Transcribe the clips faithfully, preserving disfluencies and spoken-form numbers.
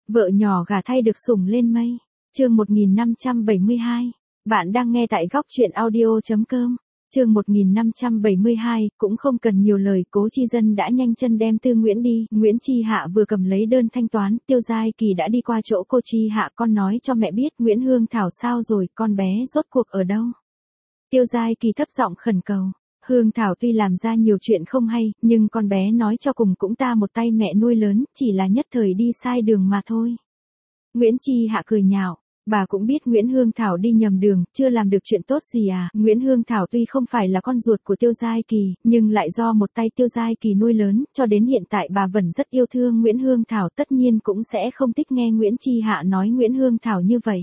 Vợ nhỏ gả thay được sủng lên mây. Chương một nghìn năm trăm bảy mươi hai. Bạn đang nghe tại góc truyện audio chấm com. Chương một nghìn năm trăm bảy mươi hai, cũng không cần nhiều lời, Cố Chi Dân đã nhanh chân đem Tư Nguyễn đi. Nguyễn Chi Hạ vừa cầm lấy đơn thanh toán, Tiêu Giai Kỳ đã đi qua chỗ cô Chi Hạ, con nói cho mẹ biết Nguyễn Hương Thảo sao rồi, con bé rốt cuộc ở đâu. Tiêu Giai Kỳ thấp giọng khẩn cầu. Hương Thảo tuy làm ra nhiều chuyện không hay, nhưng con bé nói cho cùng cũng ta một tay mẹ nuôi lớn, chỉ là nhất thời đi sai đường mà thôi. Nguyễn Chi Hạ cười nhạo. Bà cũng biết Nguyễn Hương Thảo đi nhầm đường, chưa làm được chuyện tốt gì à. Nguyễn Hương Thảo tuy không phải là con ruột của Tiêu Giai Kỳ, nhưng lại do một tay Tiêu Giai Kỳ nuôi lớn, cho đến hiện tại bà vẫn rất yêu thương Nguyễn Hương Thảo, tất nhiên cũng sẽ không thích nghe Nguyễn Chi Hạ nói Nguyễn Hương Thảo như vậy.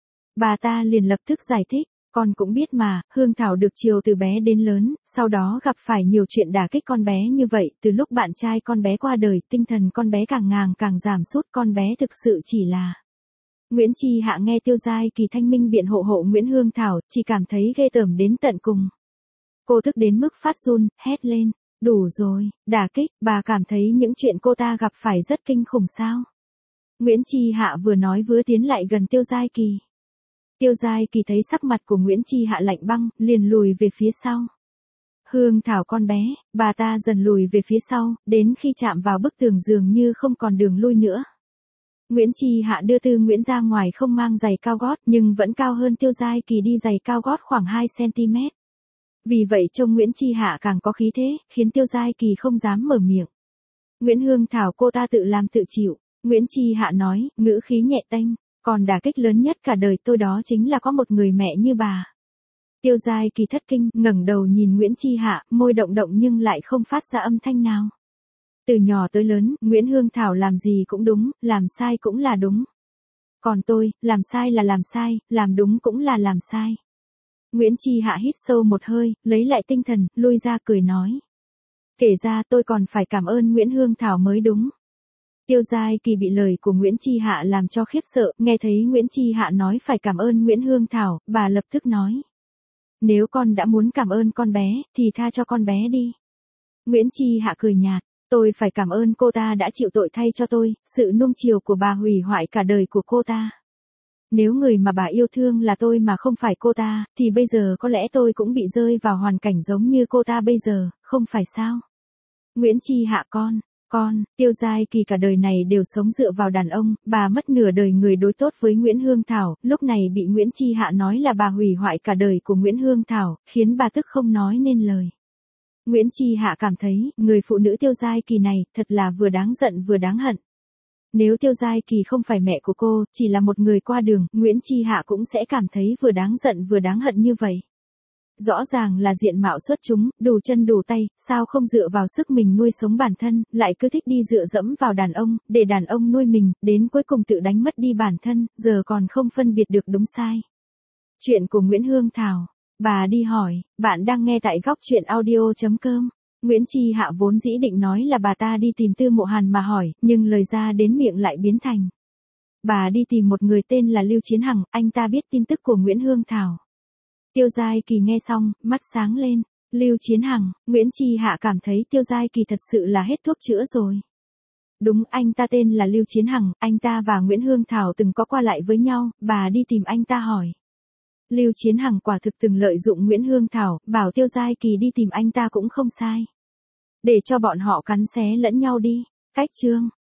Bà ta liền lập tức giải thích, con cũng biết mà, Hương Thảo được chiều từ bé đến lớn, sau đó gặp phải nhiều chuyện đả kích con bé như vậy, từ lúc bạn trai con bé qua đời, tinh thần con bé càng ngàng càng giảm sút, con bé thực sự chỉ là... Nguyễn Chi Hạ nghe Tiêu Giai Kỳ thanh minh biện hộ hộ Nguyễn Hương Thảo, chỉ cảm thấy ghê tởm đến tận cùng. Cô tức đến mức phát run, hét lên, đủ rồi, đả kích, bà cảm thấy những chuyện cô ta gặp phải rất kinh khủng sao. Nguyễn Chi Hạ vừa nói vừa tiến lại gần Tiêu Giai Kỳ. Tiêu Giai Kỳ thấy sắc mặt của Nguyễn Chi Hạ lạnh băng, liền lùi về phía sau. Hương Thảo con bé, bà ta dần lùi về phía sau, đến khi chạm vào bức tường dường như không còn đường lui nữa. Nguyễn Chi Hạ đưa Tư Nguyễn ra ngoài, không mang giày cao gót nhưng vẫn cao hơn Tiêu Giai Kỳ đi giày cao gót khoảng hai xăng-ti-mét. Vì vậy trông Nguyễn Chi Hạ càng có khí thế, khiến Tiêu Giai Kỳ không dám mở miệng. Nguyễn Hương Thảo cô ta tự làm tự chịu, Nguyễn Chi Hạ nói, ngữ khí nhẹ tênh, còn đả kích lớn nhất cả đời tôi đó chính là có một người mẹ như bà. Tiêu Giai Kỳ thất kinh, ngẩng đầu nhìn Nguyễn Chi Hạ, môi động động nhưng lại không phát ra âm thanh nào. Từ nhỏ tới lớn, Nguyễn Hương Thảo làm gì cũng đúng, làm sai cũng là đúng. Còn tôi, làm sai là làm sai, làm đúng cũng là làm sai. Nguyễn Chi Hạ hít sâu một hơi, lấy lại tinh thần, lui ra cười nói. Kể ra tôi còn phải cảm ơn Nguyễn Hương Thảo mới đúng. Tiêu Giai Kỳ bị lời của Nguyễn Chi Hạ làm cho khiếp sợ, nghe thấy Nguyễn Chi Hạ nói phải cảm ơn Nguyễn Hương Thảo, bà lập tức nói. Nếu con đã muốn cảm ơn con bé, thì tha cho con bé đi. Nguyễn Chi Hạ cười nhạt. Tôi phải cảm ơn cô ta đã chịu tội thay cho tôi, sự nuông chiều của bà hủy hoại cả đời của cô ta. Nếu người mà bà yêu thương là tôi mà không phải cô ta, thì bây giờ có lẽ tôi cũng bị rơi vào hoàn cảnh giống như cô ta bây giờ, không phải sao? Nguyễn Chi Hạ con, con, Tiêu Giai Kỳ cả đời này đều sống dựa vào đàn ông, bà mất nửa đời người đối tốt với Nguyễn Hương Thảo, lúc này bị Nguyễn Chi Hạ nói là bà hủy hoại cả đời của Nguyễn Hương Thảo, khiến bà tức không nói nên lời. Nguyễn Chi Hạ cảm thấy, người phụ nữ Tiêu Giai Kỳ này, thật là vừa đáng giận vừa đáng hận. Nếu Tiêu Giai Kỳ không phải mẹ của cô, chỉ là một người qua đường, Nguyễn Chi Hạ cũng sẽ cảm thấy vừa đáng giận vừa đáng hận như vậy. Rõ ràng là diện mạo xuất chúng, đủ chân đủ tay, sao không dựa vào sức mình nuôi sống bản thân, lại cứ thích đi dựa dẫm vào đàn ông, để đàn ông nuôi mình, đến cuối cùng tự đánh mất đi bản thân, giờ còn không phân biệt được đúng sai. Chuyện của Nguyễn Hương Thảo. Bà đi hỏi, bạn đang nghe tại góc truyện audio chấm com. Nguyễn Chi Hạ vốn dĩ định nói là bà ta đi tìm Tư Mộ Hàn mà hỏi, nhưng lời ra đến miệng lại biến thành. Bà đi tìm một người tên là Lưu Chiến Hằng, anh ta biết tin tức của Nguyễn Hương Thảo. Tiêu Giai Kỳ nghe xong, mắt sáng lên. Lưu Chiến Hằng, Nguyễn Chi Hạ cảm thấy Tiêu Giai Kỳ thật sự là hết thuốc chữa rồi. Đúng, anh ta tên là Lưu Chiến Hằng, anh ta và Nguyễn Hương Thảo từng có qua lại với nhau, bà đi tìm anh ta hỏi. Lưu Chiến Hằng quả thực từng lợi dụng Nguyễn Hương Thảo, bảo Tiêu Giai Kỳ đi tìm anh ta cũng không sai. Để cho bọn họ cắn xé lẫn nhau đi. Cách chương.